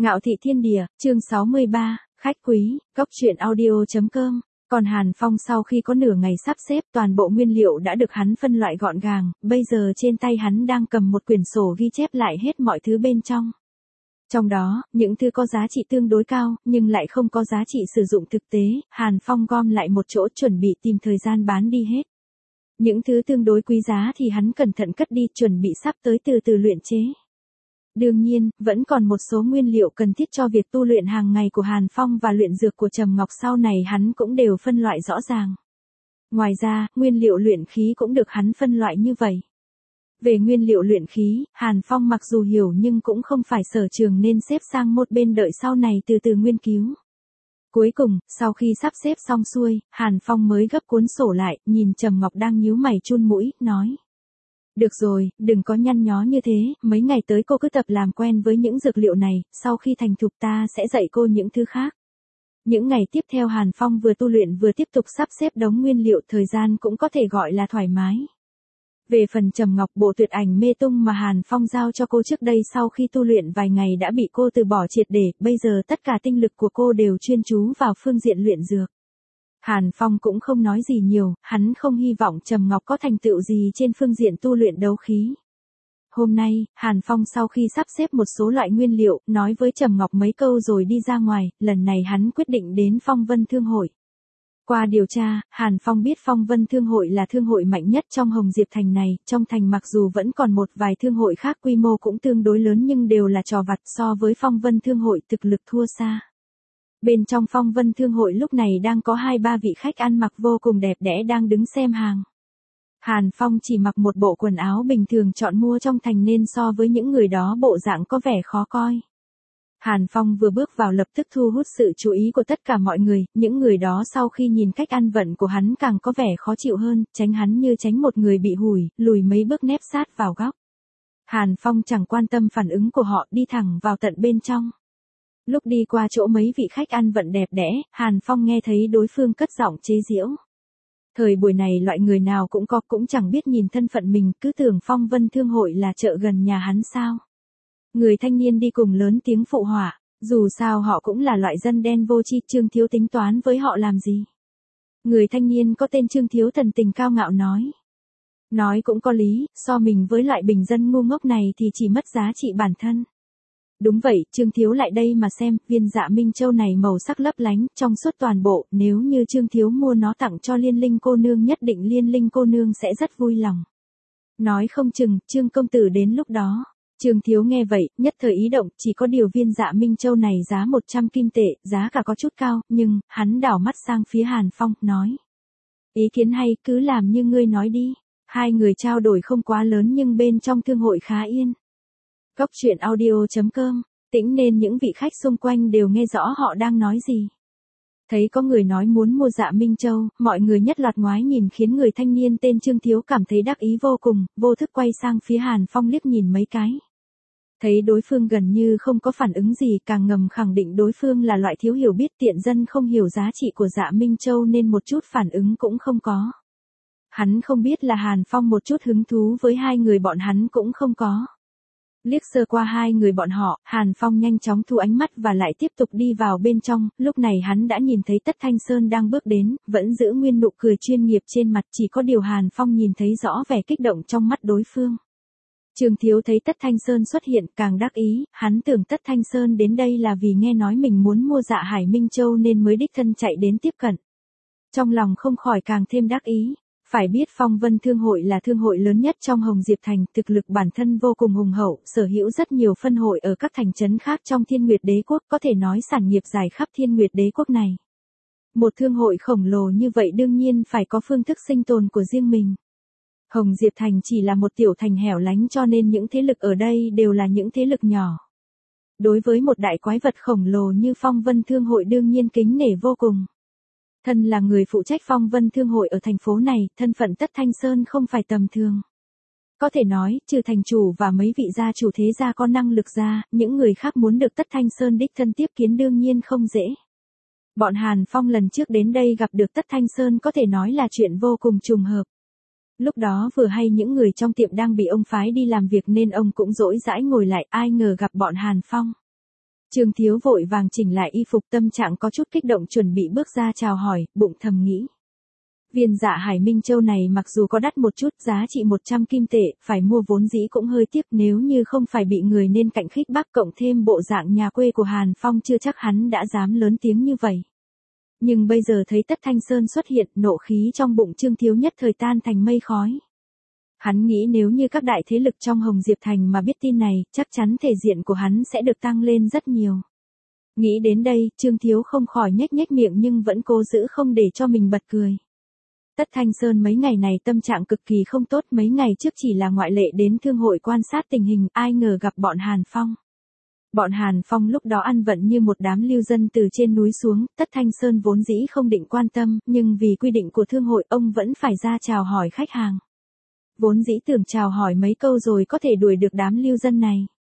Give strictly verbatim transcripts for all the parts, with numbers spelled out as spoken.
Ngạo thị thiên địa, chương sáu mươi ba, khách quý, góc truyện audio.com. Còn Hàn Phong sau khi có nửa ngày sắp xếp toàn bộ nguyên liệu đã được hắn phân loại gọn gàng, bây giờ trên tay hắn đang cầm một quyển sổ ghi chép lại hết mọi thứ bên trong. Trong đó, những thứ có giá trị tương đối cao, nhưng lại không có giá trị sử dụng thực tế, Hàn Phong gom lại một chỗ chuẩn bị tìm thời gian bán đi hết. Những thứ tương đối quý giá thì hắn cẩn thận cất đi chuẩn bị sắp tới từ từ luyện chế. Đương nhiên, vẫn còn một số nguyên liệu cần thiết cho việc tu luyện hàng ngày của Hàn Phong và luyện dược của Trầm Ngọc sau này hắn cũng đều phân loại rõ ràng. Ngoài ra, nguyên liệu luyện khí cũng được hắn phân loại như vậy. Về nguyên liệu luyện khí, Hàn Phong mặc dù hiểu nhưng cũng không phải sở trường nên xếp sang một bên đợi sau này từ từ nghiên cứu. Cuối cùng, sau khi sắp xếp xong xuôi, Hàn Phong mới gấp cuốn sổ lại, nhìn Trầm Ngọc đang nhíu mày chun mũi, nói. Được rồi, đừng có nhăn nhó như thế, mấy ngày tới cô cứ tập làm quen với những dược liệu này, sau khi thành thục ta sẽ dạy cô những thứ khác. Những ngày tiếp theo Hàn Phong vừa tu luyện vừa tiếp tục sắp xếp đống nguyên liệu, thời gian cũng có thể gọi là thoải mái. Về phần Trầm Ngọc, bộ tuyệt ảnh mê tung mà Hàn Phong giao cho cô trước đây sau khi tu luyện vài ngày đã bị cô từ bỏ triệt để, bây giờ tất cả tinh lực của cô đều chuyên chú vào phương diện luyện dược. Hàn Phong cũng không nói gì nhiều, hắn không hy vọng Trầm Ngọc có thành tựu gì trên phương diện tu luyện đấu khí. Hôm nay, Hàn Phong sau khi sắp xếp một số loại nguyên liệu, nói với Trầm Ngọc mấy câu rồi đi ra ngoài, lần này hắn quyết định đến Phong Vân Thương Hội. Qua điều tra, Hàn Phong biết Phong Vân Thương Hội là thương hội mạnh nhất trong Hồng Diệp Thành này, trong thành mặc dù vẫn còn một vài thương hội khác quy mô cũng tương đối lớn nhưng đều là trò vặt, so với Phong Vân Thương Hội thực lực thua xa. Bên trong Phong Vân Thương Hội lúc này đang có hai ba vị khách ăn mặc vô cùng đẹp đẽ đang đứng xem hàng. Hàn Phong chỉ mặc một bộ quần áo bình thường chọn mua trong thành nên so với những người đó bộ dạng có vẻ khó coi. Hàn Phong vừa bước vào lập tức thu hút sự chú ý của tất cả mọi người, những người đó sau khi nhìn cách ăn vận của hắn càng có vẻ khó chịu hơn, tránh hắn như tránh một người bị hủi, lùi mấy bước nép sát vào góc. Hàn Phong chẳng quan tâm phản ứng của họ, đi thẳng vào tận bên trong. Lúc đi qua chỗ mấy vị khách ăn vận đẹp đẽ, Hàn Phong nghe thấy đối phương cất giọng chế giễu. Thời buổi này loại người nào cũng có, cũng chẳng biết nhìn thân phận mình, cứ tưởng Phong Vân Thương Hội là chợ gần nhà hắn sao. Người thanh niên đi cùng lớn tiếng phụ họa, dù sao họ cũng là loại dân đen vô tri, Trương Thiếu tính toán với họ làm gì. Người thanh niên có tên Trương Thiếu thần tình cao ngạo nói. Nói cũng có lý, so mình với loại bình dân ngu ngốc này thì chỉ mất giá trị bản thân. Đúng vậy, Trương Thiếu lại đây mà xem, viên Dạ Minh Châu này màu sắc lấp lánh, trong suốt toàn bộ, nếu như Trương Thiếu mua nó tặng cho Liên Linh cô nương nhất định Liên Linh cô nương sẽ rất vui lòng. Nói không chừng, Trương công tử đến lúc đó. Trương Thiếu nghe vậy, nhất thời ý động, chỉ có điều viên Dạ Minh Châu này giá một trăm kim tệ, giá cả có chút cao, nhưng, hắn đảo mắt sang phía Hàn Phong, nói. Ý kiến hay, cứ làm như ngươi nói đi. Hai người trao đổi không quá lớn nhưng bên trong thương hội khá yên. Góc truyện audio.com, tĩnh nên những vị khách xung quanh đều nghe rõ họ đang nói gì. Thấy có người nói muốn mua Dạ Minh Châu, mọi người nhất loạt ngoái nhìn khiến người thanh niên tên Trương Thiếu cảm thấy đắc ý vô cùng, vô thức quay sang phía Hàn Phong liếc nhìn mấy cái. Thấy đối phương gần như không có phản ứng gì, càng ngầm khẳng định đối phương là loại thiếu hiểu biết tiện dân không hiểu giá trị của Dạ Minh Châu nên một chút phản ứng cũng không có. Hắn không biết là Hàn Phong một chút hứng thú với hai người bọn hắn cũng không có. Liếc sơ qua hai người bọn họ, Hàn Phong nhanh chóng thu ánh mắt và lại tiếp tục đi vào bên trong, lúc này hắn đã nhìn thấy Tất Thanh Sơn đang bước đến, vẫn giữ nguyên nụ cười chuyên nghiệp trên mặt, chỉ có điều Hàn Phong nhìn thấy rõ vẻ kích động trong mắt đối phương. Trương Thiếu thấy Tất Thanh Sơn xuất hiện càng đắc ý, hắn tưởng Tất Thanh Sơn đến đây là vì nghe nói mình muốn mua Dạ Hải Minh Châu nên mới đích thân chạy đến tiếp cận. Trong lòng không khỏi càng thêm đắc ý. Phải biết Phong Vân Thương Hội là thương hội lớn nhất trong Hồng Diệp Thành, thực lực bản thân vô cùng hùng hậu, sở hữu rất nhiều phân hội ở các thành trấn khác trong Thiên Nguyệt Đế Quốc, có thể nói sản nghiệp dài khắp Thiên Nguyệt Đế Quốc này. Một thương hội khổng lồ như vậy đương nhiên phải có phương thức sinh tồn của riêng mình. Hồng Diệp Thành chỉ là một tiểu thành hẻo lánh cho nên những thế lực ở đây đều là những thế lực nhỏ. Đối với một đại quái vật khổng lồ như Phong Vân Thương Hội đương nhiên kính nể vô cùng. Thân là người phụ trách Phong Vân Thương Hội ở thành phố này, thân phận Tất Thanh Sơn không phải tầm thường. Có thể nói, trừ thành chủ và mấy vị gia chủ thế gia có năng lực ra, những người khác muốn được Tất Thanh Sơn đích thân tiếp kiến đương nhiên không dễ. Bọn Hàn Phong lần trước đến đây gặp được Tất Thanh Sơn có thể nói là chuyện vô cùng trùng hợp. Lúc đó vừa hay những người trong tiệm đang bị ông phái đi làm việc nên ông cũng dỗi dãi ngồi lại, ai ngờ gặp bọn Hàn Phong. Trương Thiếu vội vàng chỉnh lại y phục, tâm trạng có chút kích động chuẩn bị bước ra chào hỏi, bụng thầm nghĩ. Viên Dạ Hải Minh Châu này mặc dù có đắt một chút, giá trị một trăm kim tệ, phải mua vốn dĩ cũng hơi tiếc, nếu như không phải bị người nên cạnh khích bác cộng thêm bộ dạng nhà quê của Hàn Phong chưa chắc hắn đã dám lớn tiếng như vậy. Nhưng bây giờ thấy Tất Thanh Sơn xuất hiện, nộ khí trong bụng Trương Thiếu nhất thời tan thành mây khói. Hắn nghĩ nếu như các đại thế lực trong Hồng Diệp Thành mà biết tin này, chắc chắn thể diện của hắn sẽ được tăng lên rất nhiều. Nghĩ đến đây, Trương Thiếu không khỏi nhếch nhếch miệng nhưng vẫn cố giữ không để cho mình bật cười. Tất Thanh Sơn mấy ngày này tâm trạng cực kỳ không tốt, mấy ngày trước chỉ là ngoại lệ đến thương hội quan sát tình hình, ai ngờ gặp bọn Hàn Phong. Bọn Hàn Phong lúc đó ăn vận như một đám lưu dân từ trên núi xuống, Tất Thanh Sơn vốn dĩ không định quan tâm, nhưng vì quy định của thương hội ông vẫn phải ra chào hỏi khách hàng. Vốn dĩ tưởng chào hỏi mấy câu rồi có thể đuổi được đám lưu dân này.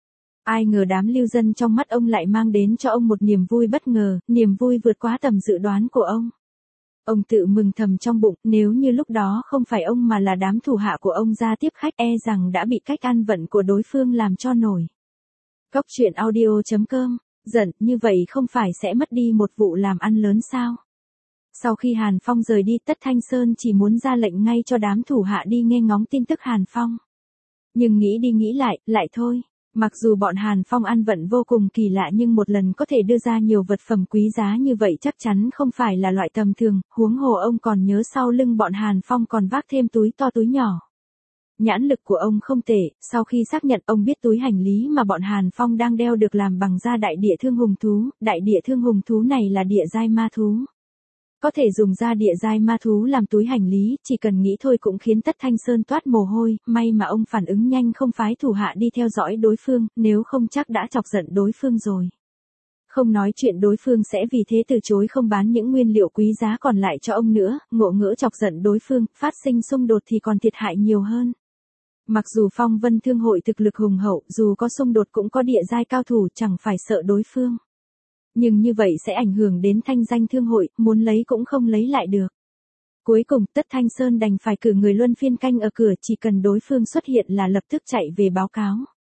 Ai ngờ đám lưu dân trong mắt ông lại mang đến cho ông một niềm vui bất ngờ, niềm vui vượt quá tầm dự đoán của ông. Ông tự mừng thầm trong bụng, nếu như lúc đó không phải ông mà là đám thủ hạ của ông ra tiếp khách e rằng đã bị cách ăn vận của đối phương làm cho nổi. Cốc truyện audio chấm com, giận, như vậy không phải sẽ mất đi một vụ làm ăn lớn sao? Sau khi Hàn Phong rời đi, Tất Thanh Sơn chỉ muốn ra lệnh ngay cho đám thủ hạ đi nghe ngóng tin tức Hàn Phong. Nhưng nghĩ đi nghĩ lại, lại thôi. Mặc dù bọn Hàn Phong ăn vận vô cùng kỳ lạ nhưng một lần có thể đưa ra nhiều vật phẩm quý giá như vậy chắc chắn không phải là loại tầm thường, huống hồ ông còn nhớ sau lưng bọn Hàn Phong còn vác thêm túi to túi nhỏ. Nhãn lực của ông không tệ, sau khi xác nhận ông biết túi hành lý mà bọn Hàn Phong đang đeo được làm bằng da đại địa thương hùng thú, đại địa thương hùng thú này là địa giai ma thú. Có thể dùng da địa giai ma thú làm túi hành lý, chỉ cần nghĩ thôi cũng khiến Tất Thanh Sơn toát mồ hôi, may mà ông phản ứng nhanh không phái thủ hạ đi theo dõi đối phương, nếu không chắc đã chọc giận đối phương rồi. Không nói chuyện đối phương sẽ vì thế từ chối không bán những nguyên liệu quý giá còn lại cho ông nữa, ngộ ngỡ chọc giận đối phương, phát sinh xung đột thì còn thiệt hại nhiều hơn. Mặc dù Phong Vân Thương hội thực lực hùng hậu, dù có xung đột cũng có địa giai cao thủ, chẳng phải sợ đối phương. Nhưng như vậy sẽ ảnh hưởng đến thanh danh thương hội, muốn lấy cũng không lấy lại được. Cuối cùng, Tất Thanh Sơn đành phải cử người luân phiên canh ở cửa, chỉ cần đối phương xuất hiện là lập tức chạy về báo cáo.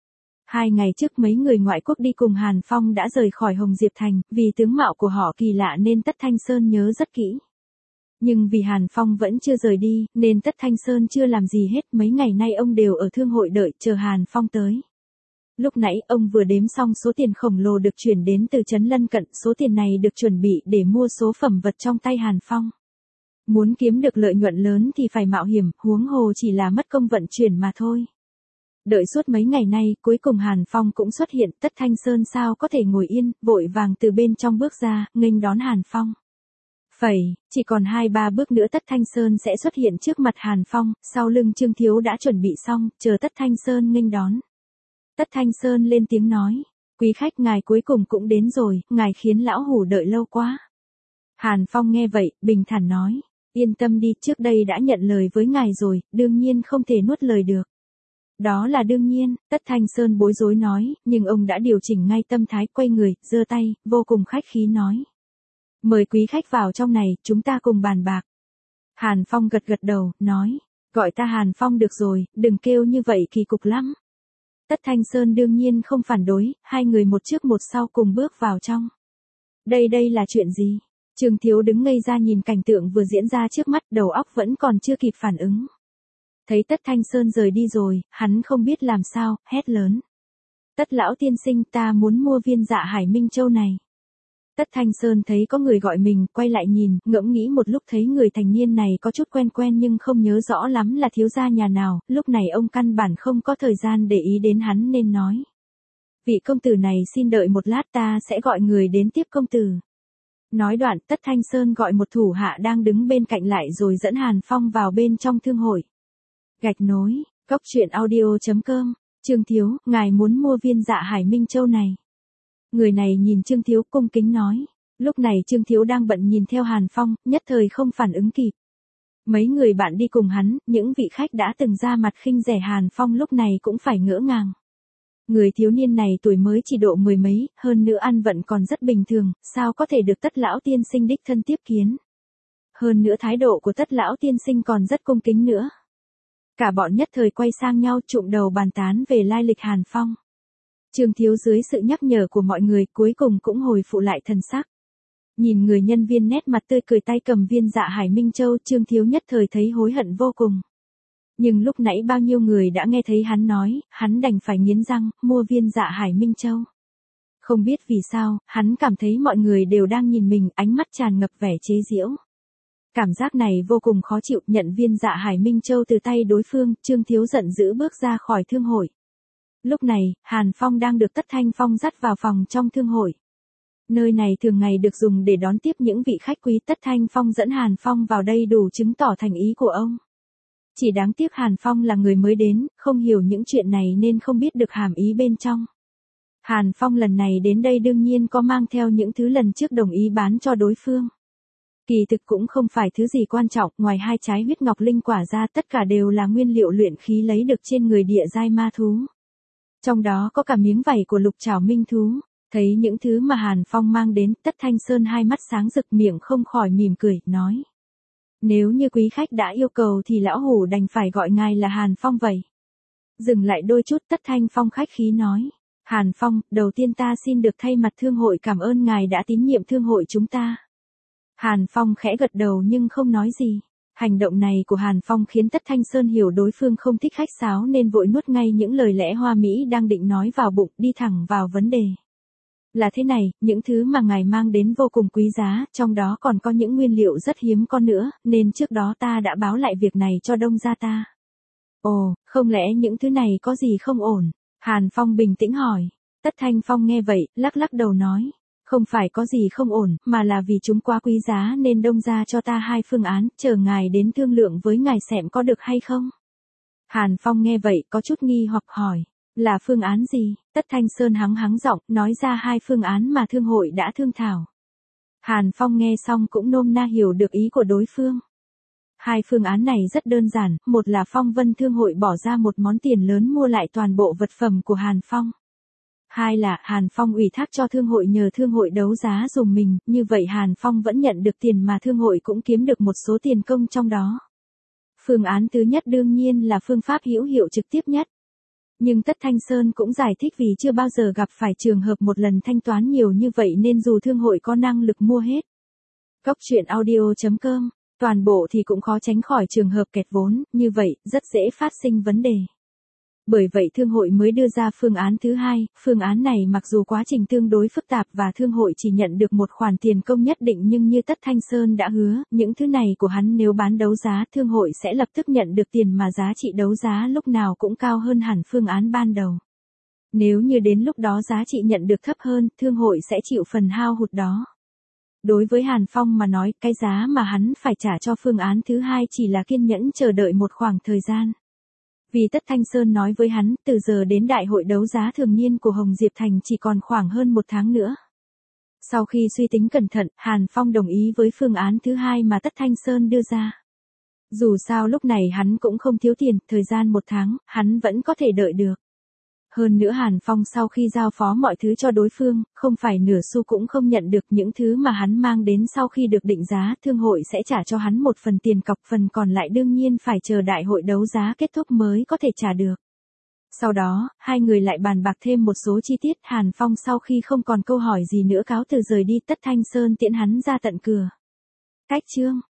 Hai ngày trước mấy người ngoại quốc đi cùng Hàn Phong đã rời khỏi Hồng Diệp Thành, vì tướng mạo của họ kỳ lạ nên Tất Thanh Sơn nhớ rất kỹ. Nhưng vì Hàn Phong vẫn chưa rời đi, nên Tất Thanh Sơn chưa làm gì hết, mấy ngày nay ông đều ở thương hội đợi chờ Hàn Phong tới. Lúc nãy ông vừa đếm xong số tiền khổng lồ được chuyển đến từ trấn lân cận, số tiền này được chuẩn bị để mua số phẩm vật trong tay Hàn Phong. Muốn kiếm được lợi nhuận lớn thì phải mạo hiểm, huống hồ chỉ là mất công vận chuyển mà thôi. Đợi suốt mấy ngày nay, cuối cùng Hàn Phong cũng xuất hiện, Tất Thanh Sơn sao có thể ngồi yên, vội vàng từ bên trong bước ra, nghênh đón Hàn Phong. Phẩy, chỉ còn hai ba bước nữa Tất Thanh Sơn sẽ xuất hiện trước mặt Hàn Phong, sau lưng Trương Thiếu đã chuẩn bị xong, chờ Tất Thanh Sơn nghênh đón. Tất Thanh Sơn lên tiếng nói, quý khách ngài cuối cùng cũng đến rồi, ngài khiến lão hủ đợi lâu quá. Hàn Phong nghe vậy, bình thản nói, yên tâm đi, trước đây đã nhận lời với ngài rồi, đương nhiên không thể nuốt lời được. Đó là đương nhiên, Tất Thanh Sơn bối rối nói, nhưng ông đã điều chỉnh ngay tâm thái, quay người, giơ tay, vô cùng khách khí nói. Mời quý khách vào trong này, chúng ta cùng bàn bạc. Hàn Phong gật gật đầu, nói, gọi ta Hàn Phong được rồi, đừng kêu như vậy kỳ cục lắm. Tất Thanh Sơn đương nhiên không phản đối, hai người một trước một sau cùng bước vào trong. Đây đây là chuyện gì? Trương Thiếu đứng ngây ra nhìn cảnh tượng vừa diễn ra trước mắt, đầu óc vẫn còn chưa kịp phản ứng. Thấy Tất Thanh Sơn rời đi rồi, hắn không biết làm sao, hét lớn. Tất lão tiên sinh, ta muốn mua viên Dạ Hải Minh Châu này. Tất Thanh Sơn thấy có người gọi mình, quay lại nhìn, ngẫm nghĩ một lúc thấy người thanh niên này có chút quen quen nhưng không nhớ rõ lắm là thiếu gia nhà nào, lúc này ông căn bản không có thời gian để ý đến hắn nên nói. Vị công tử này xin đợi một lát, ta sẽ gọi người đến tiếp công tử. Nói đoạn, Tất Thanh Sơn gọi một thủ hạ đang đứng bên cạnh lại rồi dẫn Hàn Phong vào bên trong thương hội. Gạch nối, cốc truyện audio chấm com, Trương Thiếu, ngài muốn mua viên Dạ Hải Minh Châu này. Người này nhìn Trương Thiếu cung kính nói. Lúc này Trương Thiếu đang bận nhìn theo Hàn Phong, nhất thời không phản ứng kịp. Mấy người bạn đi cùng hắn, những vị khách đã từng ra mặt khinh rẻ Hàn Phong lúc này cũng phải ngỡ ngàng. Người thiếu niên này tuổi mới chỉ độ mười mấy, hơn nữa ăn vận còn rất bình thường, sao có thể được Tất lão tiên sinh đích thân tiếp kiến. Hơn nữa thái độ của Tất lão tiên sinh còn rất cung kính nữa. Cả bọn nhất thời quay sang nhau trụm đầu bàn tán về lai lịch Hàn Phong. Trương Thiếu dưới sự nhắc nhở của mọi người cuối cùng cũng hồi phụ lại thần sắc. Nhìn người nhân viên nét mặt tươi cười tay cầm viên Dạ Hải Minh Châu, Trương Thiếu nhất thời thấy hối hận vô cùng. Nhưng lúc nãy bao nhiêu người đã nghe thấy hắn nói, hắn đành phải nghiến răng, mua viên Dạ Hải Minh Châu. Không biết vì sao, hắn cảm thấy mọi người đều đang nhìn mình, ánh mắt tràn ngập vẻ chế giễu. Cảm giác này vô cùng khó chịu, nhận viên Dạ Hải Minh Châu từ tay đối phương, Trương Thiếu giận dữ bước ra khỏi thương hội. Lúc này, Hàn Phong đang được Tất Thanh Phong dắt vào phòng trong thương hội. Nơi này thường ngày được dùng để đón tiếp những vị khách quý. Tất Thanh Phong dẫn Hàn Phong vào đây đủ chứng tỏ thành ý của ông. Chỉ đáng tiếc Hàn Phong là người mới đến, không hiểu những chuyện này nên không biết được hàm ý bên trong. Hàn Phong lần này đến đây đương nhiên có mang theo những thứ lần trước đồng ý bán cho đối phương. Kỳ thực cũng không phải thứ gì quan trọng, ngoài hai trái huyết ngọc linh quả ra tất cả đều là nguyên liệu luyện khí lấy được trên người địa giai ma thú. Trong đó có cả miếng vảy của lục trảo minh thú. Thấy những thứ mà Hàn Phong mang đến, Tất Thanh Sơn hai mắt sáng rực, miệng không khỏi mỉm cười, nói. Nếu như quý khách đã yêu cầu thì lão hủ đành phải gọi ngài là Hàn Phong vậy. Dừng lại đôi chút, Tất Thanh Phong khách khí nói. Hàn Phong, đầu tiên ta xin được thay mặt thương hội cảm ơn ngài đã tín nhiệm thương hội chúng ta. Hàn Phong khẽ gật đầu nhưng không nói gì. Hành động này của Hàn Phong khiến Tất Thanh Sơn hiểu đối phương không thích khách sáo nên vội nuốt ngay những lời lẽ hoa mỹ đang định nói vào bụng, đi thẳng vào vấn đề. Là thế này, những thứ mà ngài mang đến vô cùng quý giá, trong đó còn có những nguyên liệu rất hiếm có nữa, nên trước đó ta đã báo lại việc này cho đông gia ta. Ồ, không lẽ những thứ này có gì không ổn? Hàn Phong bình tĩnh hỏi. Tất Thanh Phong nghe vậy, lắc lắc đầu nói. Không phải có gì không ổn, mà là vì chúng quá quý giá nên đông gia cho ta hai phương án, chờ ngài đến thương lượng với ngài xem có được hay không. Hàn Phong nghe vậy có chút nghi hoặc hỏi. Là phương án gì? Tất Thanh Sơn hắng hắng giọng, nói ra hai phương án mà thương hội đã thương thảo. Hàn Phong nghe xong cũng nôm na hiểu được ý của đối phương. Hai phương án này rất đơn giản, một là Phong Vân Thương hội bỏ ra một món tiền lớn mua lại toàn bộ vật phẩm của Hàn Phong. Hai là Hàn Phong ủy thác cho thương hội nhờ thương hội đấu giá dùm mình, như vậy Hàn Phong vẫn nhận được tiền mà thương hội cũng kiếm được một số tiền công trong đó. Phương án thứ nhất đương nhiên là phương pháp hữu hiệu trực tiếp nhất. Nhưng Tất Thanh Sơn cũng giải thích vì chưa bao giờ gặp phải trường hợp một lần thanh toán nhiều như vậy nên dù thương hội có năng lực mua hết. Cốc truyện audio chấm com, toàn bộ thì cũng khó tránh khỏi trường hợp kẹt vốn, như vậy rất dễ phát sinh vấn đề. Bởi vậy thương hội mới đưa ra phương án thứ hai, phương án này mặc dù quá trình tương đối phức tạp và thương hội chỉ nhận được một khoản tiền công nhất định nhưng như Tất Thanh Sơn đã hứa, những thứ này của hắn nếu bán đấu giá thương hội sẽ lập tức nhận được tiền mà giá trị đấu giá lúc nào cũng cao hơn hẳn phương án ban đầu. Nếu như đến lúc đó giá trị nhận được thấp hơn, thương hội sẽ chịu phần hao hụt đó. Đối với Hàn Phong mà nói, cái giá mà hắn phải trả cho phương án thứ hai chỉ là kiên nhẫn chờ đợi một khoảng thời gian. Vì Tất Thanh Sơn nói với hắn, từ giờ đến đại hội đấu giá thường niên của Hồng Diệp Thành chỉ còn khoảng hơn một tháng nữa. Sau khi suy tính cẩn thận, Hàn Phong đồng ý với phương án thứ hai mà Tất Thanh Sơn đưa ra. Dù sao lúc này hắn cũng không thiếu tiền, thời gian một tháng, hắn vẫn có thể đợi được. Hơn nữa Hàn Phong sau khi giao phó mọi thứ cho đối phương, không phải nửa xu cũng không nhận được những thứ mà hắn mang đến sau khi được định giá, thương hội sẽ trả cho hắn một phần tiền cọc, phần còn lại đương nhiên phải chờ đại hội đấu giá kết thúc mới có thể trả được. Sau đó, hai người lại bàn bạc thêm một số chi tiết. Hàn Phong sau khi không còn câu hỏi gì nữa cáo từ rời đi, Tất Thanh Sơn tiễn hắn ra tận cửa. Cách chương